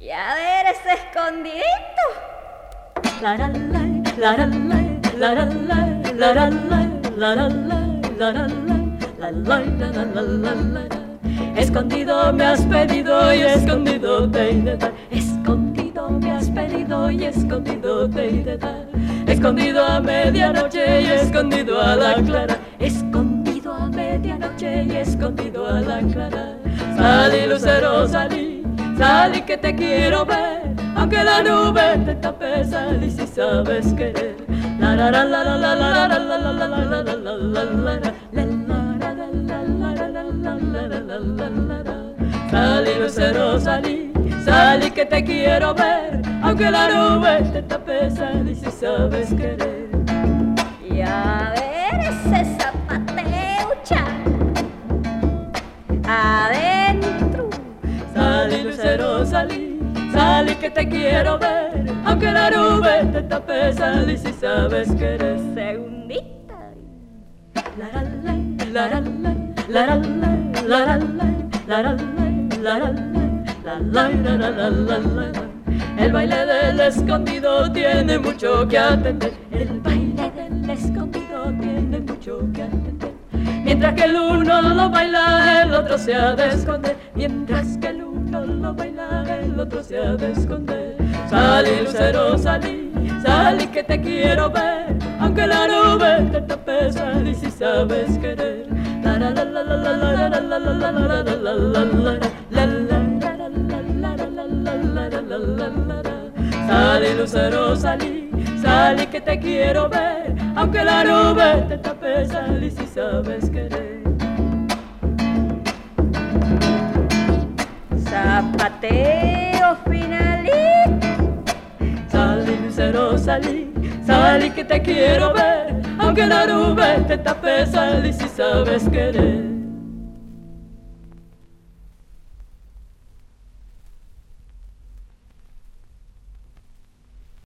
Y a ver ese escondidito. La la la, la la la, la la la, la la la, la la la, la la la. Escondido me has pedido y escondido te he de dar. Escondido me has pedido y escondido te he de dar. Escondido a medianoche y escondido a la clara. Escondido a medianoche y escondido a la clara. Salí, lucero, salí, salí que te quiero ver. Aunque la nube te tape, salí si sabes querer. La la la la la la la la la la la la la la la la. Salí, lucero, salí, salí que te quiero ver. Aunque la nube te tape, salí si sabes querer. Y a ver ese zapateucha adentro. Salí, lucero, salí, salí que te quiero ver. Aunque la nube te tape, salí si sabes querer. Segundita. La la la, la la la, la la la, la la la, la la la, la la la. El baile del escondido tiene mucho que atender. El baile del escondido tiene mucho que atender. Mientras que el uno lo baila, el otro se ha de esconder. Mientras que el uno lo baila, el otro se ha de esconder. Salí, lucero, salí, salí que te quiero ver. Aunque la nube te tape, salí si sabes querer. La la la la la la la la la la la la la la la. Salí, lucero, salí, salí que te quiero ver. Aunque la nube te tape, salí si sabes querer. Zapateo finalito. Salí, lucero, salí, salí que te quiero ver. Aunque la nube te tape, salí si sabes querer.